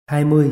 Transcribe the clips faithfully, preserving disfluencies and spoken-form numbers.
hai mươi.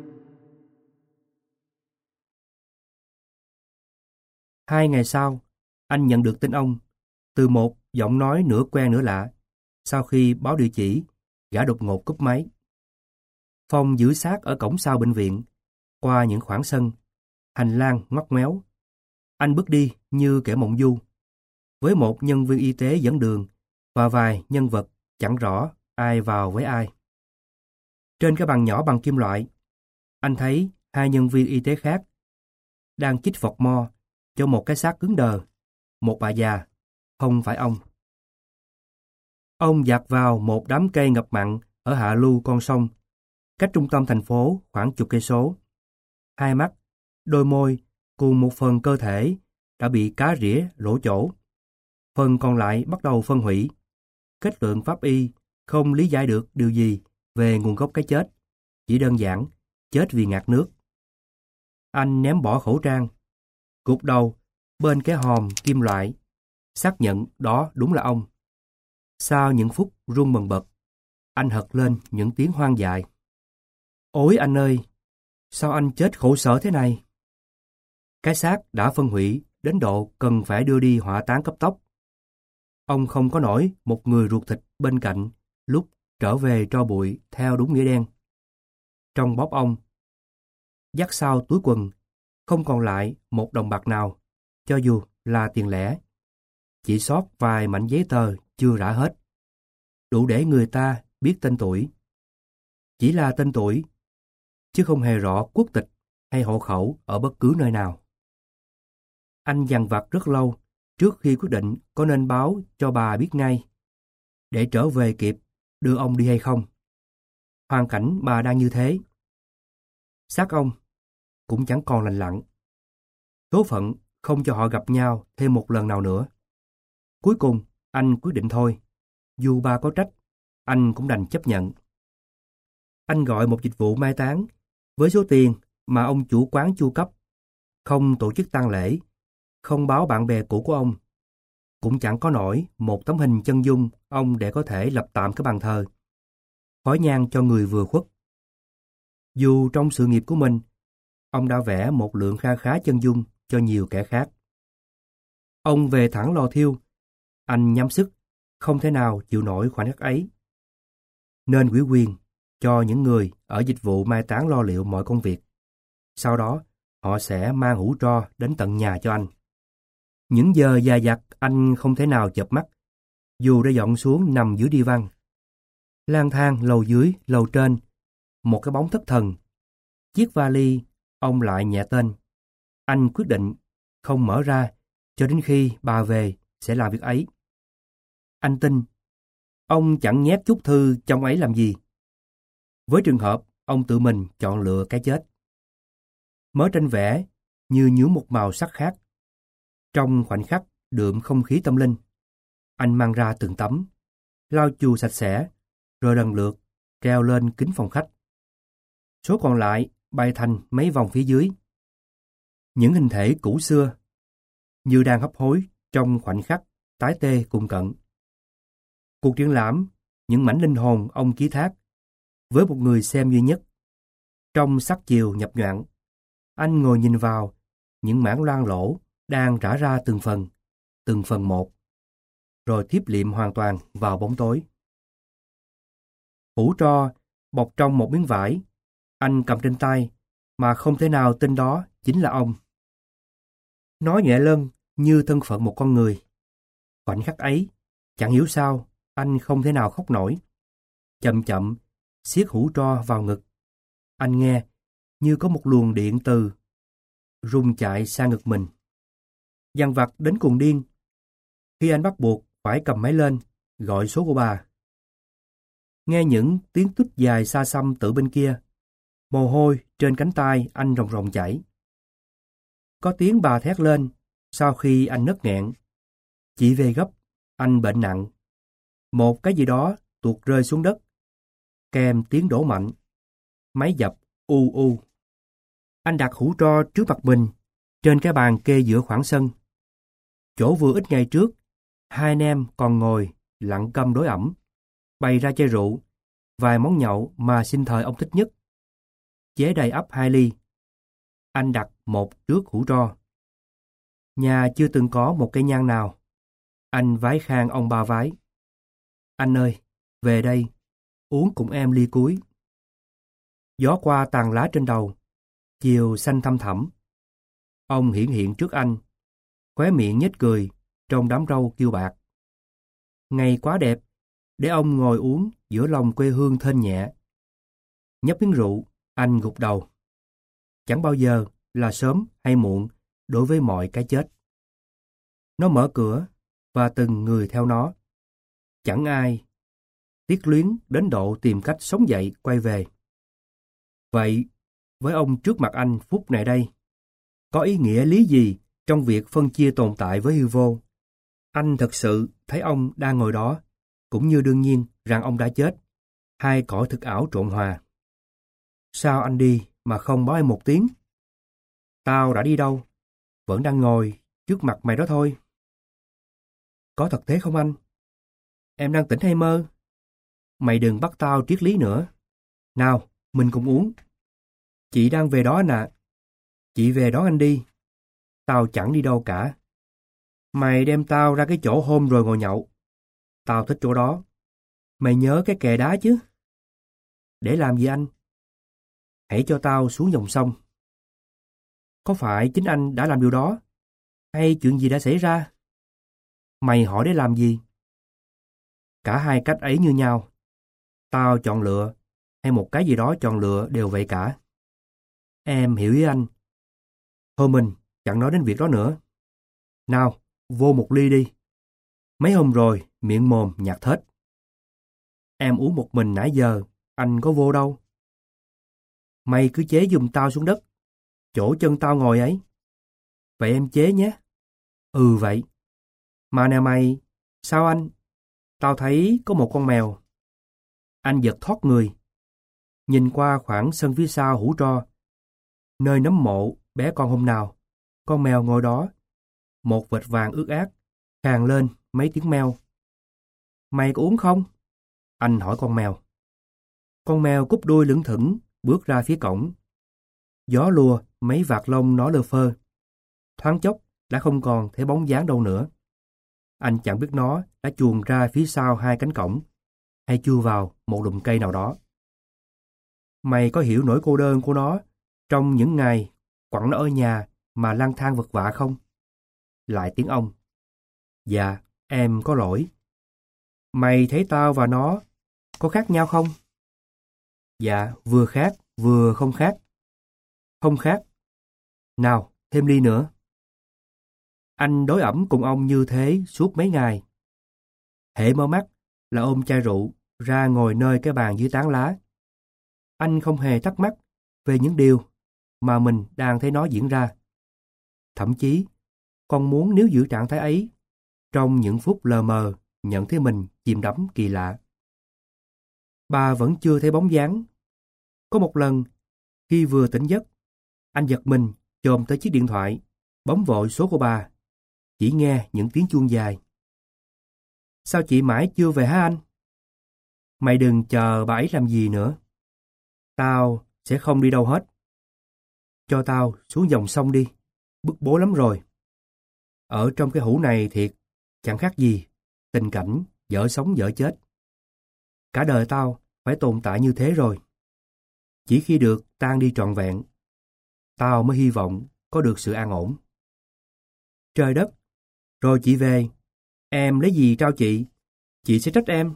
Hai ngày sau, anh nhận được tin ông từ một giọng nói nửa quen nửa lạ. Sau khi báo địa chỉ, gã đột ngột cúp máy. Phong giữ xác ở cổng sau bệnh viện, qua những khoảng sân, hành lang ngoắt ngoéo. Anh bước đi như kẻ mộng du, với một nhân viên y tế dẫn đường và vài nhân vật chẳng rõ ai vào với ai. Trên cái bàn nhỏ bằng kim loại, anh thấy hai nhân viên y tế khác đang chích phọt mo cho một cái xác cứng đờ, một bà già, không phải ông. Ông dạt vào một đám cây ngập mặn ở hạ lưu con sông, cách trung tâm thành phố khoảng chục cây số. Hai mắt, đôi môi cùng một phần cơ thể đã bị cá rỉa lỗ chỗ. Phần còn lại bắt đầu phân hủy. Kết luận pháp y không lý giải được điều gì về nguồn gốc cái chết, chỉ đơn giản chết vì ngạt nước. Anh ném bỏ khẩu trang, gục đầu bên cái hòm kim loại, xác nhận đó đúng là ông. Sau những phút run bần bật, anh hật lên những tiếng hoang dại. Ôi anh ơi, sao anh chết khổ sở thế này? Cái xác đã phân hủy đến độ cần phải đưa đi hỏa táng cấp tốc. Ông không có nổi một người ruột thịt bên cạnh lúc trở về tro bụi theo đúng nghĩa đen. Trong bóp ông, dắt sau túi quần, không còn lại một đồng bạc nào, cho dù là tiền lẻ. Chỉ sót vài mảnh giấy tờ chưa rã hết, đủ để người ta biết tên tuổi. Chỉ là tên tuổi, chứ không hề rõ quốc tịch hay hộ khẩu ở bất cứ nơi nào. Anh dằn vặt rất lâu trước khi quyết định có nên báo cho bà biết ngay, để trở về kịp đưa ông đi hay không. Hoàn cảnh bà đang như thế. Xác ông cũng chẳng còn lành lặn. Số phận không cho họ gặp nhau thêm một lần nào nữa. Cuối cùng, anh quyết định thôi. Dù bà có trách, anh cũng đành chấp nhận. Anh gọi một dịch vụ mai táng với số tiền mà ông chủ quán chu cấp. Không tổ chức tang lễ, không báo bạn bè cũ của ông. Cũng chẳng có nổi một tấm hình chân dung ông để có thể lập tạm cái bàn thờ. Khói nhang cho người vừa khuất. Dù trong sự nghiệp của mình, ông đã vẽ một lượng kha khá chân dung cho nhiều kẻ khác. Ông về thẳng lò thiêu. Anh nhắm sức, không thể nào chịu nổi khoảnh khắc ấy. Nên ủy quyền cho những người ở dịch vụ mai táng lo liệu mọi công việc. Sau đó, họ sẽ mang hũ tro đến tận nhà cho anh. Những giờ dài dặt anh không thể nào chợp mắt, dù đã dọn xuống nằm dưới đi văn. Lang thang lầu dưới, lầu trên, một cái bóng thất thần. Chiếc vali, ông lại nhẹ tên. Anh quyết định không mở ra cho đến khi bà về sẽ làm việc ấy. Anh tin, ông chẳng nhét chút thư trong ấy làm gì. Với trường hợp ông tự mình chọn lựa cái chết. Mớ tranh vẽ như nhuốm một màu sắc khác. Trong khoảnh khắc đượm không khí tâm linh, anh mang ra từng tấm, lau chùi sạch sẽ, rồi lần lượt treo lên kính phòng khách. Số còn lại bay thành mấy vòng phía dưới. Những hình thể cũ xưa, như đang hấp hối trong khoảnh khắc tái tê cùng cận. Cuộc triển lãm, những mảnh linh hồn ông ký thác, với một người xem duy nhất. Trong sắc chiều nhập nhoạng, anh ngồi nhìn vào những mảng loang lỗ đang rã ra từng phần, từng phần một, rồi thiếp liệm hoàn toàn vào bóng tối. Hũ tro bọc trong một miếng vải, anh cầm trên tay mà không thể nào tin đó chính là ông. Nói nhẹ lân như thân phận một con người. Khoảnh khắc ấy, chẳng hiểu sao, anh không thể nào khóc nổi. Chậm chậm, siết hũ tro vào ngực. Anh nghe như có một luồng điện từ rung chạy sang ngực mình. Dằn vặt đến cuồng điên, khi anh bắt buộc phải cầm máy lên, gọi số của bà. Nghe những tiếng tút dài xa xăm từ bên kia, mồ hôi trên cánh tay anh ròng ròng chảy. Có tiếng bà thét lên sau khi anh nấc nghẹn. Chị về gấp, anh bệnh nặng. Một cái gì đó tuột rơi xuống đất, kèm tiếng đổ mạnh. Máy dập u u. Anh đặt hũ tro trước mặt mình, trên cái bàn kê giữa khoảng sân. Chỗ vừa ít ngày trước, hai anh em còn ngồi lặng câm đối ẩm, bày ra chai rượu, vài món nhậu mà sinh thời ông thích nhất. chế đầy ắp hai ly. Anh đặt một trước hũ tro. Nhà chưa từng có một cây nhang nào. Anh vái khang ông ba vái. Anh ơi, về đây, uống cùng em ly cuối. Gió qua tàn lá trên đầu, chiều xanh thăm thẳm. Ông hiển hiện trước anh, khóe miệng nhếch cười trong đám râu kiêu bạc. Ngày quá đẹp, để ông ngồi uống giữa lòng quê hương thênh nhẹ. Nhấp miếng rượu, anh gục đầu. Chẳng bao giờ là sớm hay muộn đối với mọi cái chết. Nó mở cửa và từng người theo nó. Chẳng ai tiếc luyến đến độ tìm cách sống dậy quay về. Vậy, với ông trước mặt anh phút này đây, có ý nghĩa lý gì trong việc phân chia tồn tại với hư vô? Anh thật sự thấy ông đang ngồi đó, cũng như đương nhiên rằng ông đã chết. Hai cõi thực ảo trộn hòa. Sao anh đi mà không báo em một tiếng? Tao đã đi đâu? Vẫn đang ngồi trước mặt mày đó thôi. Có thật thế không anh? Em đang tỉnh hay mơ? Mày đừng bắt tao triết lý nữa. Nào, mình cùng uống. Chị đang về đó nè. Chị về đón anh đi. Tao chẳng đi đâu cả. Mày đem tao ra cái chỗ hôm rồi ngồi nhậu. Tao thích chỗ đó. Mày nhớ cái kè đá chứ? Để làm gì anh? Hãy cho tao xuống dòng sông. Có phải chính anh đã làm điều đó? Hay chuyện gì đã xảy ra? Mày hỏi để làm gì? Cả hai cách ấy như nhau. Tao chọn lựa, hay một cái gì đó chọn lựa đều vậy cả. Em hiểu ý anh. Thôi mình chẳng nói đến việc đó nữa. Nào, vô một ly đi. Mấy hôm rồi, miệng mồm nhạt thết. Em uống một mình nãy giờ, anh có vô đâu. Mày cứ chế giùm tao xuống đất, chỗ chân tao ngồi ấy. Vậy em chế nhé. Ừ vậy. Mà nè mày, sao anh? Tao thấy có một con mèo. Anh giật thoát người. Nhìn qua khoảng sân phía sau hũ tro, nơi nấm mộ bé con hôm nào, con mèo ngồi đó. Một vệt vàng ướt át, khàn lên mấy tiếng meo. Mày có uống không? Anh hỏi con mèo. Con mèo cúp đuôi lững thững, bước ra phía cổng. Gió lùa mấy vạt lông nó lơ phơ. Thoáng chốc đã không còn thấy bóng dáng đâu nữa. Anh chẳng biết nó đã chuồn ra phía sau hai cánh cổng, hay chui vào một lùm cây nào đó. Mày có hiểu nỗi cô đơn của nó trong những ngày quẳng nó ở nhà mà lang thang vật vã không? Lại tiếng ông. Dạ, em có lỗi. Mày thấy tao và nó có khác nhau không? Dạ, vừa khác, vừa không khác. Không khác. Nào, thêm ly nữa. Anh đối ẩm cùng ông như thế suốt mấy ngày. Hễ mở mắt là ôm chai rượu ra ngồi nơi cái bàn dưới tán lá. Anh không hề thắc mắc về những điều mà mình đang thấy nó diễn ra. Thậm chí, còn muốn nếu giữ trạng thái ấy trong những phút lờ mờ nhận thấy mình chìm đắm kỳ lạ. Bà vẫn chưa thấy bóng dáng. Có một lần, khi vừa tỉnh giấc, anh giật mình chồm tới chiếc điện thoại, bấm vội số của bà. Chỉ nghe những tiếng chuông dài. Sao chị mãi chưa về hả anh? Mày đừng chờ bà ấy làm gì nữa. Tao sẽ không đi đâu hết. Cho tao xuống dòng sông đi, bức bối lắm rồi. Ở trong cái hũ này thiệt, chẳng khác gì tình cảnh dở sống dở chết. Cả đời tao phải tồn tại như thế rồi. Chỉ khi được tan đi trọn vẹn, tao mới hy vọng có được sự an ổn. Trời đất, rồi chị về, em lấy gì trao chị? Chị sẽ trách em.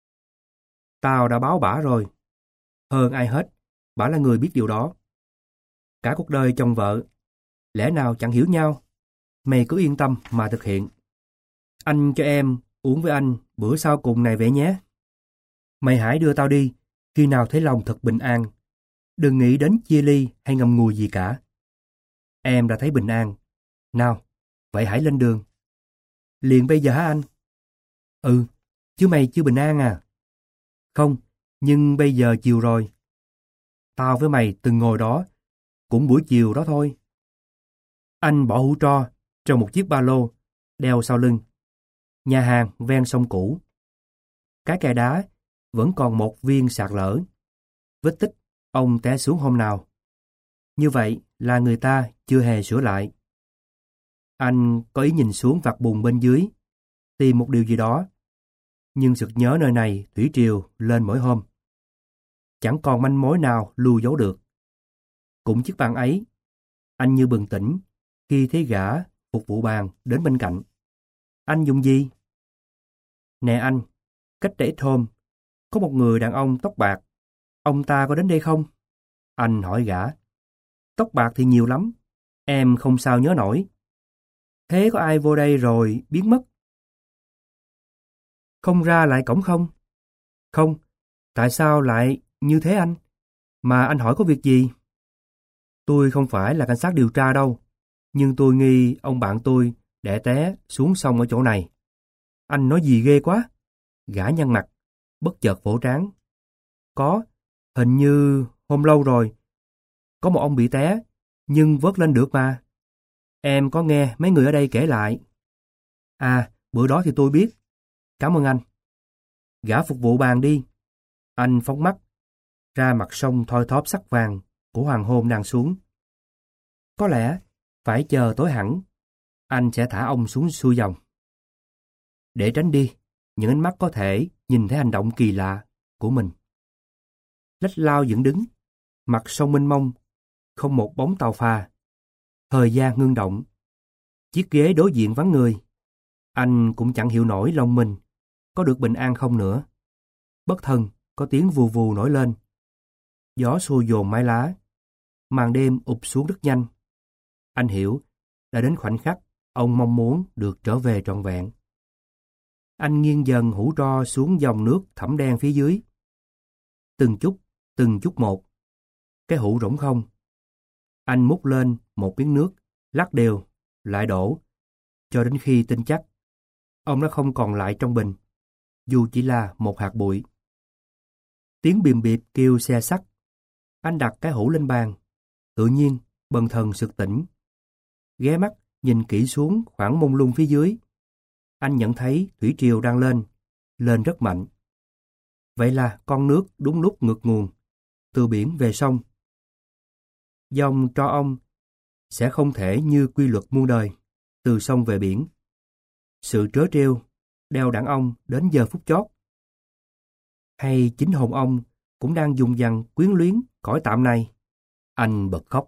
Tao đã báo bả rồi. Hơn ai hết, bả là người biết điều đó. Cả cuộc đời chồng vợ, lẽ nào chẳng hiểu nhau? Mày cứ yên tâm mà thực hiện. Anh cho em uống với anh bữa sau cùng này vậy nhé. Mày hãy đưa tao đi khi nào thấy lòng thật bình an. Đừng nghĩ đến chia ly hay ngậm ngùi gì cả. Em đã thấy bình an. Nào, vậy hãy lên đường. Liền bây giờ hả anh? Ừ, chứ mày chưa bình an à? Không, nhưng bây giờ chiều rồi. Tao với mày từng ngồi đó, cũng buổi chiều đó thôi. Anh bỏ hũ tro trong một chiếc ba lô, đeo sau lưng. Nhà hàng ven sông cũ. Cái kè đá vẫn còn một viên sạt lở. Vết tích ông té xuống hôm nào Như vậy là người ta chưa hề sửa lại. Anh có ý nhìn xuống vạt bùn bên dưới, tìm một điều gì đó. Nhưng sực nhớ nơi này thủy triều lên mỗi hôm. Chẳng còn manh mối nào lưu dấu được. Cũng chiếc bàn ấy, anh như bừng tỉnh khi thấy gã phục vụ bàn đến bên cạnh. Anh dùng gì? Nè anh, cách đây ít hôm, có một người đàn ông tóc bạc. Ông ta có đến đây không? Anh hỏi gã. Tóc bạc thì nhiều lắm, em không sao nhớ nổi. Thế có ai vô đây rồi biến mất? Không ra lại cổng không? Không, tại sao lại như thế anh? Mà anh hỏi có việc gì? Tôi không phải là cảnh sát điều tra đâu, nhưng tôi nghi ông bạn tôi đẻ té xuống sông ở chỗ này. Anh nói gì ghê quá? Gã nhăn mặt, bất chợt vỗ trán. Có, hình như hôm lâu rồi, có một ông bị té, nhưng vớt lên được mà. Em có nghe mấy người ở đây kể lại. À, bữa đó thì tôi biết. Cảm ơn anh. Gã phục vụ bàn đi. Anh phóng mắt ra mặt sông thoi thóp sắc vàng của hoàng hôn đang xuống. Có lẽ phải chờ tối hẳn, anh sẽ thả ông xuống xuôi dòng. Để tránh đi những ánh mắt có thể nhìn thấy hành động kỳ lạ của mình. Lách lao dựng đứng, mặt sông mênh mông, không một bóng tàu phà. Thời gian ngưng động. Chiếc ghế đối diện vắng người. Anh cũng chẳng hiểu nổi lòng mình có được bình an không nữa. Bất thần có tiếng vù vù nổi lên. Gió xô dồn mái lá. Màn đêm ụp xuống rất nhanh. Anh hiểu đã đến khoảnh khắc ông mong muốn được trở về trọn vẹn. Anh nghiêng dần hũ tro xuống dòng nước thẳm đen phía dưới. Từng chút, từng chút một. Cái hũ rỗng không. Anh múc lên một miếng nước, lắc đều, lại đổ, cho đến khi tin chắc ông đã không còn lại trong bình, dù chỉ là một hạt bụi. Tiếng bìm bịp kêu xe sắt. Anh đặt cái hũ lên bàn, tự nhiên bần thần sực tỉnh. Ghé mắt nhìn kỹ xuống khoảng mông lung phía dưới. Anh nhận thấy thủy triều đang lên, lên rất mạnh. Vậy là con nước đúng lúc ngược nguồn, từ biển về sông. Dòng tro ông sẽ không thể như quy luật muôn đời, từ sông về biển. Sự trớ trêu đeo đẳng ông đến giờ phút chót. Hay chính hồn ông cũng đang dùng dằng quyến luyến cõi tạm này. Anh bật khóc.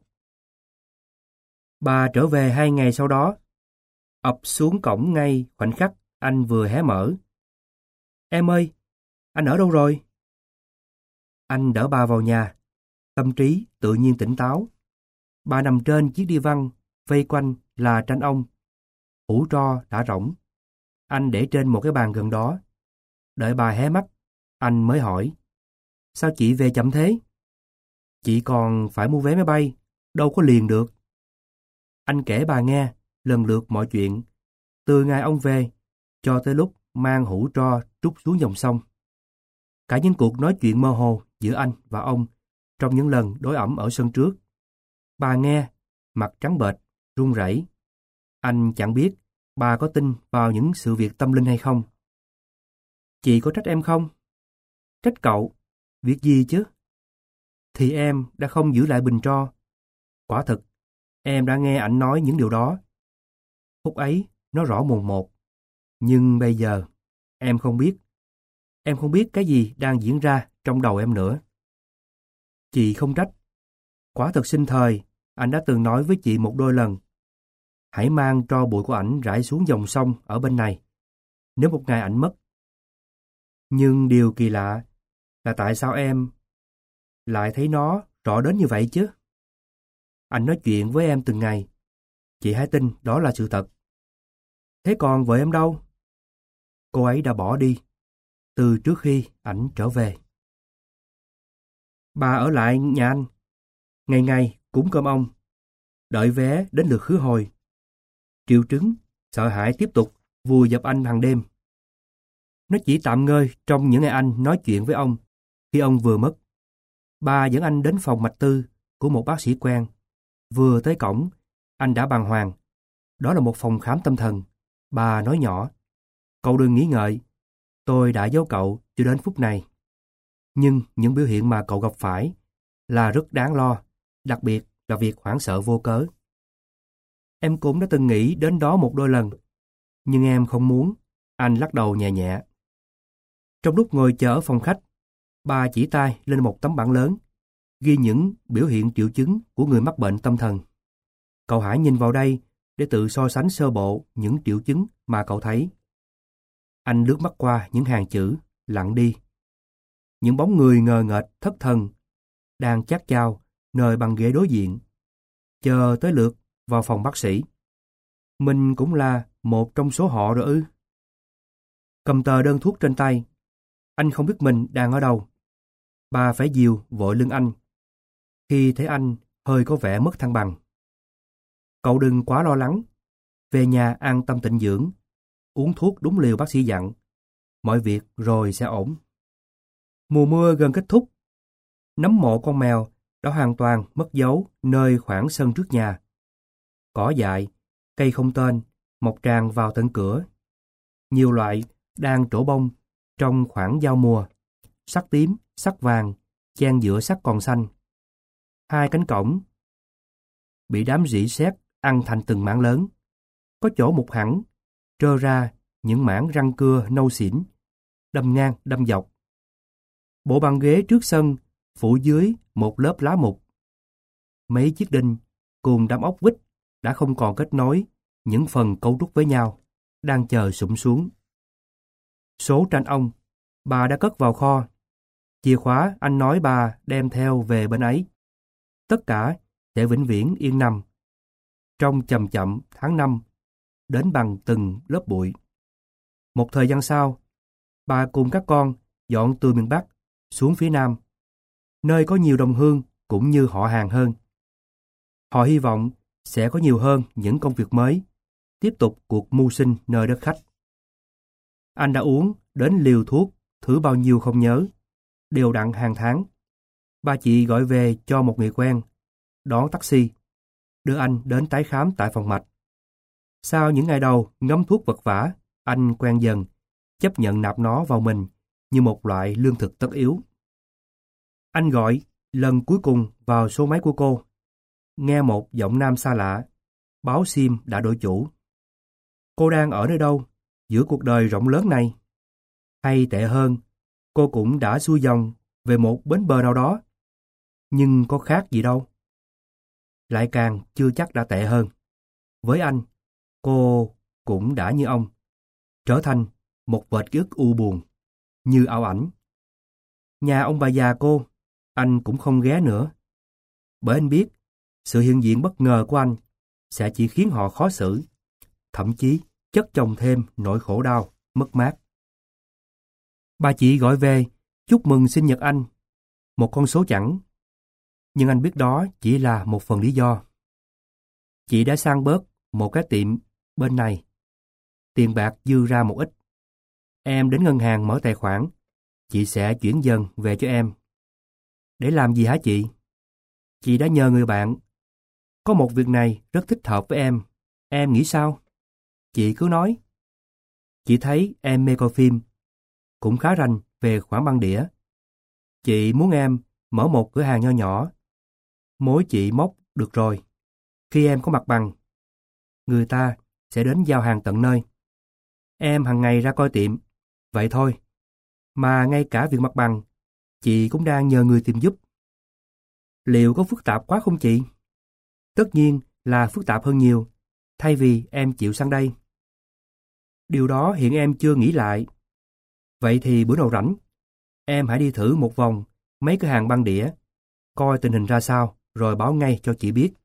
Bà trở về hai ngày sau đó, ập xuống cổng ngay khoảnh khắc anh vừa hé mở. Em ơi, anh ở đâu rồi? Anh đỡ bà vào nhà, tâm trí tự nhiên tỉnh táo. Bà nằm trên chiếc đi văn, vây quanh là tranh ông. Hũ tro đã rỗng. Anh để trên một cái bàn gần đó. Đợi bà hé mắt, anh mới hỏi. Sao chị về chậm thế? Chị còn phải mua vé máy bay, đâu có liền được. Anh kể bà nghe lần lượt mọi chuyện, từ ngày ông về, cho tới lúc mang hũ tro trút xuống dòng sông. Cả những cuộc nói chuyện mơ hồ giữa anh và ông trong những lần đối ẩm ở sân trước. Bà nghe, mặt trắng bệch, run rẩy. Anh chẳng biết bà có tin vào những sự việc tâm linh hay không. Chị có trách em không? Trách cậu? Việc gì chứ? Thì em đã không giữ lại bình tro. Quả thực, em đã nghe ảnh nói những điều đó. Phút ấy, nó rõ mồn một. Nhưng bây giờ, em không biết. Em không biết cái gì đang diễn ra trong đầu em nữa. Chị không trách. Quả thật sinh thời, anh đã từng nói với chị một đôi lần. Hãy mang tro bụi của ảnh rải xuống dòng sông ở bên này, nếu một ngày ảnh mất. Nhưng điều kỳ lạ là tại sao em lại thấy nó rõ đến như vậy chứ? Anh nói chuyện với em từng ngày. Chị hãy tin đó là sự thật. Thế còn vợ em đâu? Cô ấy đã bỏ đi từ trước khi ảnh trở về. Bà ở lại nhà anh, ngày ngày cúng cơm ông, đợi vé đến lượt khứ hồi. Triệu chứng sợ hãi tiếp tục vùi dập anh hàng đêm. Nó chỉ tạm ngơi trong những ngày anh nói chuyện với ông khi ông vừa mất. Bà dẫn anh đến phòng mạch tư của một bác sĩ quen. Vừa tới cổng, anh đã bàng hoàng. Đó là một phòng khám tâm thần. Bà nói nhỏ, cậu đừng nghĩ ngợi, tôi đã giấu cậu cho đến phút này. Nhưng những biểu hiện mà cậu gặp phải là rất đáng lo, đặc biệt là việc hoảng sợ vô cớ. Em cũng đã từng nghĩ đến đó một đôi lần, nhưng em không muốn. Anh lắc đầu nhẹ nhẹ. Trong lúc ngồi chờ ở phòng khách, bà chỉ tay lên một tấm bảng lớn, ghi những biểu hiện triệu chứng của người mắc bệnh tâm thần. Cậu hãy nhìn vào đây để tự so sánh sơ bộ những triệu chứng mà cậu thấy. Anh lướt mắt qua những hàng chữ, lặng đi. Những bóng người ngờ nghệch thất thần, đang chát chao nơi băng ghế đối diện, chờ tới lượt vào phòng bác sĩ. Mình cũng là một trong số họ rồi ư? Cầm tờ đơn thuốc trên tay, anh không biết mình đang ở đâu. Bà phải dìu vội lưng anh. Khi thấy anh hơi có vẻ mất thăng bằng. Cậu đừng quá lo lắng. Về nhà an tâm tịnh dưỡng, uống thuốc đúng liều bác sĩ dặn. Mọi việc rồi sẽ ổn. Mùa mưa gần kết thúc. Nấm mộ con mèo đã hoàn toàn mất dấu nơi khoảng sân trước nhà. Cỏ dại, cây không tên, mọc tràn vào tận cửa. Nhiều loại đang trổ bông trong khoảng giao mùa. Sắc tím, sắc vàng, chen giữa sắc còn xanh. Hai cánh cổng bị đám rỉ sét ăn thành từng mảng lớn. Có chỗ mục hẳn, trơ ra những mảng răng cưa nâu xỉn, đâm ngang đâm dọc. Bộ bàn ghế trước sân phủ dưới một lớp lá mục. Mấy chiếc đinh cùng đám ốc vít đã không còn kết nối những phần cấu trúc với nhau, đang chờ sụm xuống. Số tranh ông bà đã cất vào kho. Chìa khóa anh nói bà đem theo về bên ấy. Tất cả sẽ vĩnh viễn yên nằm. Trong chậm chậm tháng năm, đến bằng từng lớp bụi. Một thời gian sau, bà cùng các con dọn từ miền Bắc xuống phía Nam, nơi có nhiều đồng hương cũng như họ hàng hơn. Họ hy vọng sẽ có nhiều hơn những công việc mới, tiếp tục cuộc mưu sinh nơi đất khách. Anh đã uống đến liều thuốc thứ bao nhiêu không nhớ, đều đặn hàng tháng. Bà chị gọi về cho một người quen, đón taxi, đưa anh đến tái khám tại phòng mạch. Sau những ngày đầu ngấm thuốc vật vã, anh quen dần, chấp nhận nạp nó vào mình như một loại lương thực tất yếu. Anh gọi lần cuối cùng vào số máy của cô, nghe một giọng nam xa lạ, báo sim đã đổi chủ. Cô đang ở nơi đâu, giữa cuộc đời rộng lớn này? Hay tệ hơn, cô cũng đã xuôi dòng về một bến bờ nào đó. Nhưng có khác gì đâu. Lại càng chưa chắc đã tệ hơn. Với anh, cô cũng đã như ông, trở thành một vệt ký ức u buồn, như ảo ảnh. Nhà ông bà già cô, anh cũng không ghé nữa. Bởi anh biết, sự hiện diện bất ngờ của anh sẽ chỉ khiến họ khó xử, thậm chí chất chồng thêm nỗi khổ đau, mất mát. Bà chị gọi về, chúc mừng sinh nhật anh, một con số chẵn. Nhưng anh biết đó chỉ là một phần lý do. Chị đã sang bớt một cái tiệm bên này. Tiền bạc dư ra một ít. Em đến ngân hàng mở tài khoản, chị sẽ chuyển dần về cho em. Để làm gì hả chị? Chị đã nhờ người bạn. Có một việc này rất thích hợp với em. Em nghĩ sao? Chị cứ nói. Chị thấy em mê coi phim, cũng khá rành về khoản băng đĩa. Chị muốn em mở một cửa hàng nho nhỏ. Mối chị móc được rồi. Khi em có mặt bằng, người ta sẽ đến giao hàng tận nơi. Em hàng ngày ra coi tiệm, vậy thôi. Mà ngay cả việc mặt bằng, chị cũng đang nhờ người tìm giúp. Liệu có phức tạp quá không chị? Tất nhiên là phức tạp hơn nhiều, thay vì em chịu sang đây. Điều đó hiện em chưa nghĩ lại. Vậy thì bữa nào rảnh, em hãy đi thử một vòng mấy cửa hàng băng đĩa, coi tình hình ra sao, rồi báo ngay cho chị biết.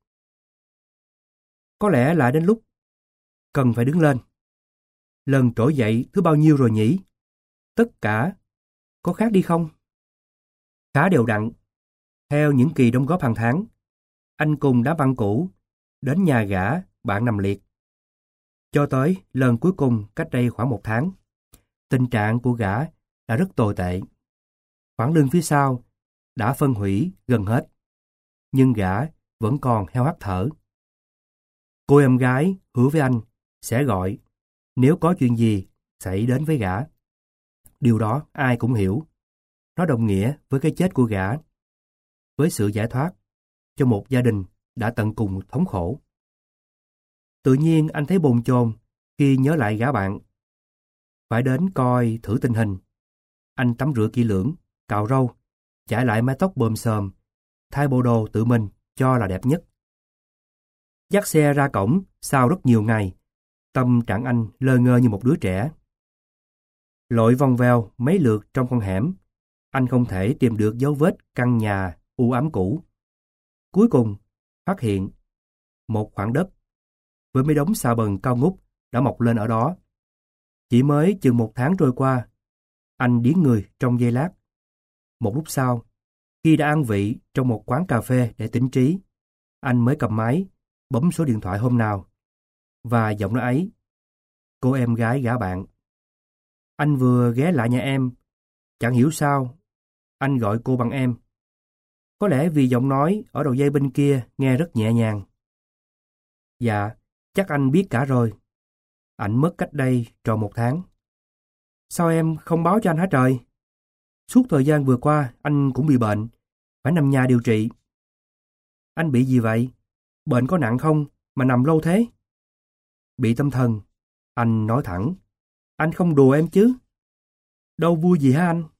Có lẽ lại đến lúc cần phải đứng lên. Lần trỗi dậy thứ bao nhiêu rồi nhỉ? Tất cả có khác đi không? Khá đều đặn. Theo những kỳ đóng góp hàng tháng, anh cùng đám băng cũ đến nhà gã bạn nằm liệt. Cho tới lần cuối cùng cách đây khoảng một tháng, tình trạng của gã đã rất tồi tệ. Khoản lương phía sau đã phân hủy gần hết, nhưng gã vẫn còn heo hắt thở. Cô em gái hứa với anh sẽ gọi nếu có chuyện gì xảy đến với gã. Điều đó ai cũng hiểu. Nó đồng nghĩa với cái chết của gã, với sự giải thoát cho một gia đình đã tận cùng thống khổ. Tự nhiên anh thấy bồn chồn khi nhớ lại gã bạn. Phải đến coi thử tình hình. Anh tắm rửa kỹ lưỡng, cạo râu, chải lại mái tóc bồm xồm, thay bộ đồ tự mình cho là đẹp nhất. Dắt xe ra cổng sau rất nhiều ngày, tâm trạng anh lơ ngơ như một đứa trẻ. Lội vòng vèo mấy lượt trong con hẻm, anh không thể tìm được dấu vết căn nhà u ám cũ. Cuối cùng, phát hiện một khoảng đất với mấy đống xà bần cao ngút đã mọc lên ở đó. Chỉ mới chừng một tháng trôi qua, anh điếng người trong giây lát. Một lúc sau, khi đã ăn vị trong một quán cà phê để tỉnh trí, anh mới cầm máy, bấm số điện thoại hôm nào. Và giọng nói ấy, cô em gái gã bạn. Anh vừa ghé lại nhà em, chẳng hiểu sao, anh gọi cô bằng em. Có lẽ vì giọng nói ở đầu dây bên kia nghe rất nhẹ nhàng. Dạ, chắc anh biết cả rồi. Ảnh mất cách đây tròn một tháng. Sao em không báo cho anh hả trời? Suốt thời gian vừa qua anh cũng bị bệnh, phải nằm nhà điều trị. Anh bị gì vậy? Bệnh có nặng không mà nằm lâu thế? Bị tâm thần. Anh nói thẳng. Anh không đùa em chứ? Đâu vui gì hả anh?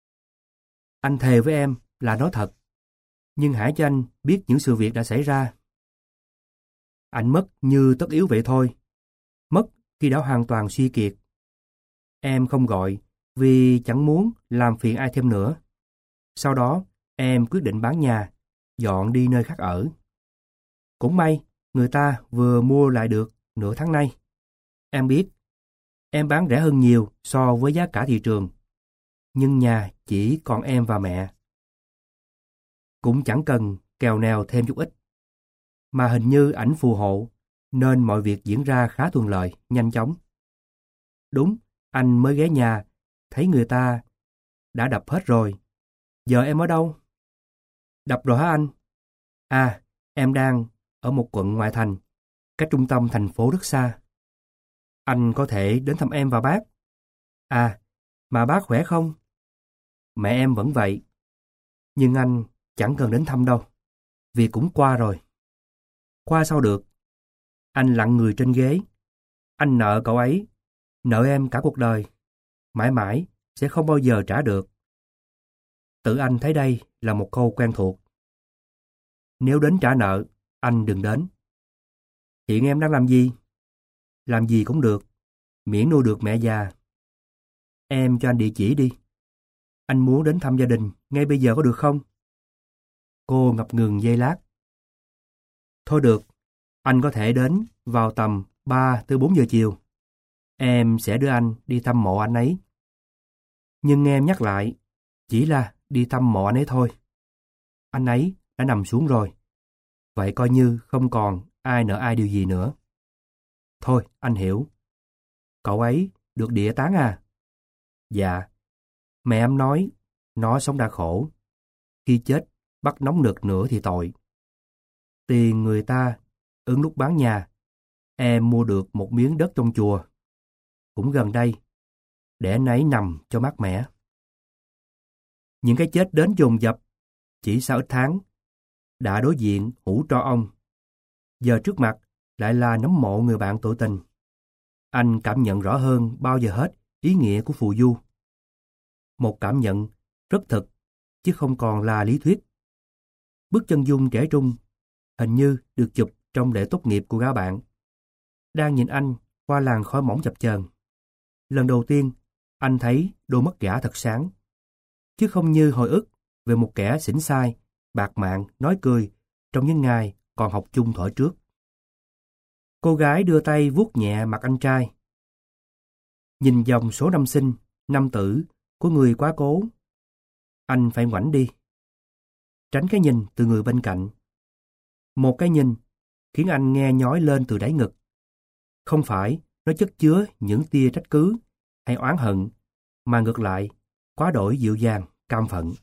Anh thề với em là nói thật. Nhưng hãy cho anh biết những sự việc đã xảy ra. Anh mất như tất yếu vậy thôi. Mất khi đã hoàn toàn suy kiệt. Em không gọi vì chẳng muốn làm phiền ai thêm nữa. Sau đó, em quyết định bán nhà, dọn đi nơi khác ở. Cũng may, người ta vừa mua lại được nửa tháng nay. Em biết, em bán rẻ hơn nhiều so với giá cả thị trường. Nhưng nhà chỉ còn em và mẹ. Cũng chẳng cần kèo nèo thêm chút ít. Mà hình như ảnh phù hộ, nên mọi việc diễn ra khá thuận lợi, nhanh chóng. Đúng, anh mới ghé nhà, thấy người ta đã đập hết rồi. Giờ em ở đâu? Đập rồi hả anh? À, em đang ở một quận ngoại thành, cách trung tâm thành phố rất xa. Anh có thể đến thăm em và bác. À, mà bác khỏe không? Mẹ em vẫn vậy. Nhưng anh chẳng cần đến thăm đâu, vì cũng qua rồi. Qua sao được? Anh lặng người trên ghế. Anh nợ cậu ấy, nợ em cả cuộc đời. Mãi mãi sẽ không bao giờ trả được. Tự anh thấy đây là một câu quen thuộc. Nếu đến trả nợ, anh đừng đến. Hiện em đang làm gì? Làm gì cũng được, miễn nuôi được mẹ già. Em cho anh địa chỉ đi. Anh muốn đến thăm gia đình ngay bây giờ có được không? Cô ngập ngừng giây lát. Thôi được, anh có thể đến vào tầm ba tới bốn giờ chiều. Em sẽ đưa anh đi thăm mộ anh ấy. Nhưng nghe em nhắc lại, chỉ là đi thăm mộ anh ấy thôi. Anh ấy đã nằm xuống rồi. Vậy coi như không còn ai nợ ai điều gì nữa. Thôi, anh hiểu. Cậu ấy được địa tán à? Dạ. Mẹ em nói, nó sống đã khổ. Khi chết, bắt nóng nực nữa thì tội. Tiền người ta, ứng lúc bán nhà, em mua được một miếng đất trong chùa. Cũng gần đây, để anh ấy nằm cho mát mẻ. Những cái chết đến dồn dập, chỉ sau ít tháng, đã đối diện hũ tro ông. Giờ trước mặt lại là nấm mộ người bạn tội tình. Anh cảm nhận rõ hơn bao giờ hết ý nghĩa của phù du. Một cảm nhận rất thực, chứ không còn là lý thuyết. Bức chân dung trẻ trung, hình như được chụp trong lễ tốt nghiệp của gã bạn. Đang nhìn anh qua làn khói mỏng chập chờn. Lần đầu tiên, anh thấy đôi mắt gã thật sáng. Chứ không như hồi ức về một kẻ xỉn xai, bạc mạng, nói cười trong những ngày còn học chung thuở trước. Cô gái đưa tay vuốt nhẹ mặt anh trai. Nhìn dòng số năm sinh, năm tử của người quá cố. Anh phải ngoảnh đi. Tránh cái nhìn từ người bên cạnh. Một cái nhìn khiến anh nghe nhói lên từ đáy ngực. Không phải nó chất chứa những tia trách cứ hay oán hận, mà ngược lại, quá đổi dịu dàng, cam phận.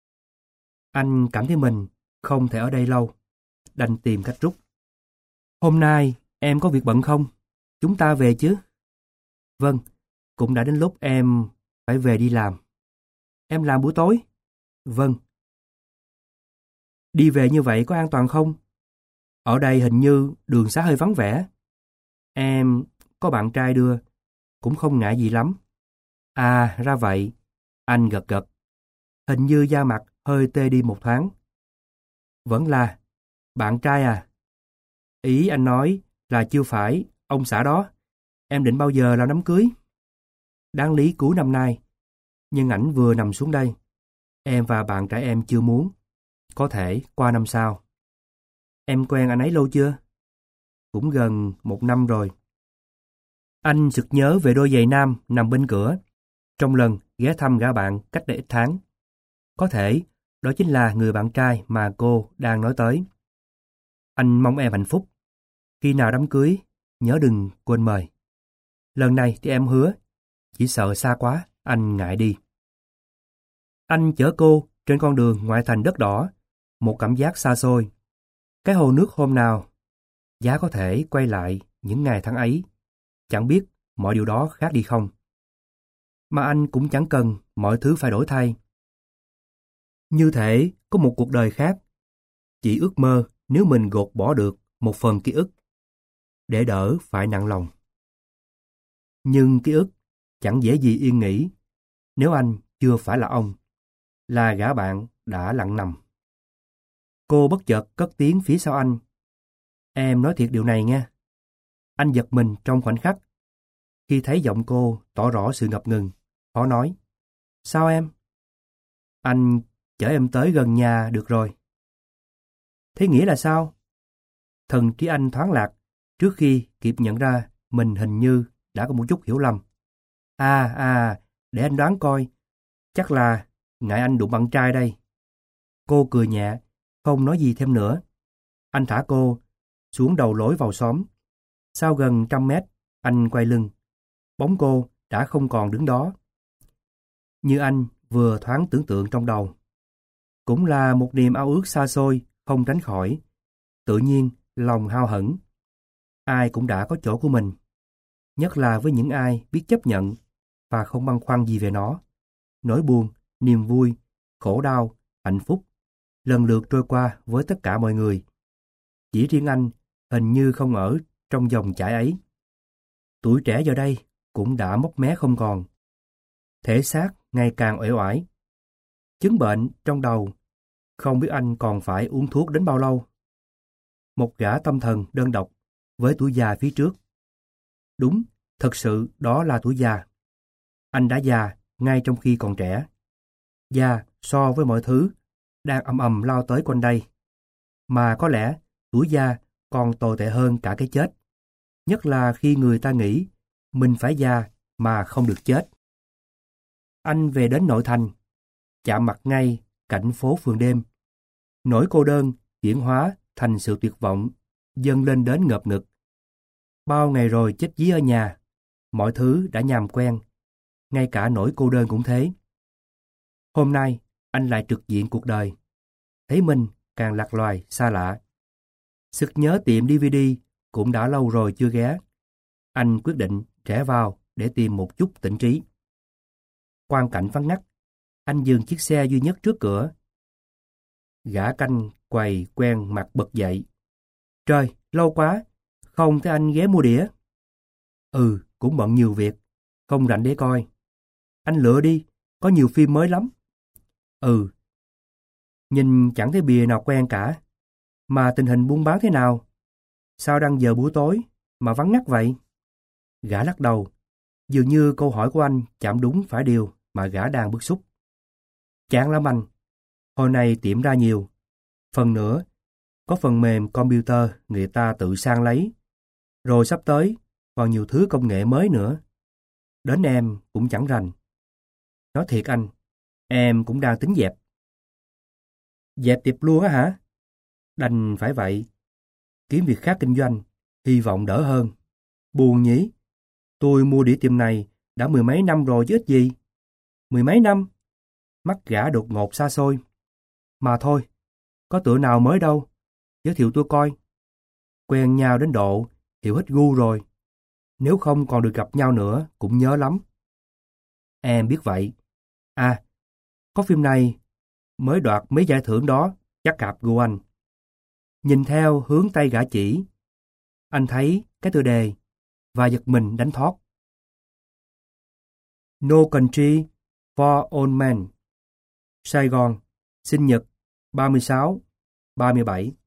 Anh cảm thấy mình không thể ở đây lâu, đành tìm cách rút. Hôm nay em có việc bận không? Chúng ta về chứ? Vâng, cũng đã đến lúc em phải về đi làm. Em làm buổi tối? Vâng. Đi về như vậy có an toàn không? Ở đây hình như đường xá hơi vắng vẻ. Em có bạn trai đưa, cũng không ngại gì lắm. À, ra vậy. Anh gật gật. Hình như da mặt hơi tê đi một thoáng. Vẫn là, bạn trai à? Ý anh nói là chưa phải ông xã đó. Em định bao giờ làm đám cưới? Đáng lý cuối năm nay. Nhưng ảnh vừa nằm xuống đây. Em và bạn trai em chưa muốn. Có thể qua năm sau. Em quen anh ấy lâu chưa? Cũng gần một năm rồi. Anh sực nhớ về đôi giày nam nằm bên cửa. Trong lần ghé thăm gã bạn cách đây ít tháng. Có thể đó chính là người bạn trai mà cô đang nói tới. Anh mong em hạnh phúc. Khi nào đám cưới, nhớ đừng quên mời. Lần này thì em hứa. Chỉ sợ xa quá, anh ngại đi. Anh chở cô trên con đường ngoại thành đất đỏ. Một cảm giác xa xôi. Cái hồ nước hôm nào. Giá có thể quay lại những ngày tháng ấy. Chẳng biết mọi điều đó khác đi không. Mà anh cũng chẳng cần mọi thứ phải đổi thay. Như thể có một cuộc đời khác. Chỉ ước mơ nếu mình gột bỏ được một phần ký ức. Để đỡ phải nặng lòng. Nhưng ký ức chẳng dễ gì yên nghỉ. Nếu anh chưa phải là ông. Là gã bạn đã lặng nằm. Cô bất chợt cất tiếng phía sau anh. Em nói thiệt điều này nghe. Anh giật mình trong khoảnh khắc. Khi thấy giọng cô tỏ rõ sự ngập ngừng. Khó nói. Sao em? Anh chở em tới gần nhà được rồi. Thế nghĩa là sao? Thần trí anh thoáng lạc trước khi kịp nhận ra mình hình như đã có một chút hiểu lầm. À, à, để anh đoán coi. Chắc là ngại anh đụng bạn trai đây. Cô cười nhẹ, không nói gì thêm nữa. Anh thả cô xuống đầu lối vào xóm. Sau gần trăm mét, anh quay lưng. Bóng cô đã không còn đứng đó. Như anh vừa thoáng tưởng tượng trong đầu. Cũng là một niềm ao ước xa xôi, không tránh khỏi. Tự nhiên, lòng hao hững. Ai cũng đã có chỗ của mình. Nhất là với những ai biết chấp nhận và không băn khoăn gì về nó. Nỗi buồn, niềm vui, khổ đau, hạnh phúc lần lượt trôi qua với tất cả mọi người. Chỉ riêng anh hình như không ở trong dòng chảy ấy. Tuổi trẻ giờ đây cũng đã mốc mé không còn. Thể xác ngày càng uể oải. Chứng bệnh trong đầu, không biết anh còn phải uống thuốc đến bao lâu. Một gã tâm thần đơn độc với tuổi già phía trước. Đúng, thật sự đó là tuổi già. Anh đã già ngay trong khi còn trẻ. Già so với mọi thứ đang ầm ầm lao tới quanh đây. Mà có lẽ tuổi già còn tồi tệ hơn cả cái chết. Nhất là khi người ta nghĩ mình phải già mà không được chết. Anh về đến nội thành, chạm mặt ngay cảnh phố phường đêm. Nỗi cô đơn chuyển hóa thành sự tuyệt vọng, dâng lên đến ngợp ngực. Bao ngày rồi chết dí ở nhà, mọi thứ đã nhàm quen, ngay cả nỗi cô đơn cũng thế. Hôm nay, anh lại trực diện cuộc đời. Thấy mình càng lạc loài, xa lạ. Sực nhớ tiệm đê vê đê cũng đã lâu rồi chưa ghé. Anh quyết định rẽ vào để tìm một chút tỉnh trí. Quang cảnh vắng ngắt, anh dừng chiếc xe duy nhất trước cửa. Gã canh quầy quen mặt bật dậy. Trời, lâu quá, không thấy anh ghé mua đĩa. Ừ, cũng bận nhiều việc, không rảnh để coi. Anh lựa đi, có nhiều phim mới lắm. Ừ, nhìn chẳng thấy bìa nào quen cả. Mà tình hình buôn bán thế nào? Sao đang giờ buổi tối mà vắng ngắt vậy? Gã lắc đầu, dường như câu hỏi của anh chạm đúng phải điều mà gã đang bức xúc. Chán lắm anh, hồi này tiệm ra nhiều. Phần nữa, có phần mềm computer người ta tự sang lấy. Rồi sắp tới, còn nhiều thứ công nghệ mới nữa. Đến em cũng chẳng rành. Nói thiệt anh, em cũng đang tính dẹp. Dẹp tiệm luôn á hả? Đành phải vậy. Kiếm việc khác kinh doanh, hy vọng đỡ hơn. Buồn nhỉ? Tôi mua đĩa tiệm này đã mười mấy năm rồi chứ ít gì. Mười mấy năm? Mắt gã đột ngột xa xôi. Mà thôi, có tựa nào mới đâu. Giới thiệu tôi coi. Quen nhau đến độ, hiểu hết gu rồi. Nếu không còn được gặp nhau nữa, cũng nhớ lắm. Em biết vậy. À, có phim này mới đoạt mấy giải thưởng đó, chắc gặp gu anh. Nhìn theo hướng tay gã chỉ, anh thấy cái tựa đề và giật mình đánh thót. No Country for Old Men. Sài Gòn, sinh nhật ba mươi sáu ba mươi bảy.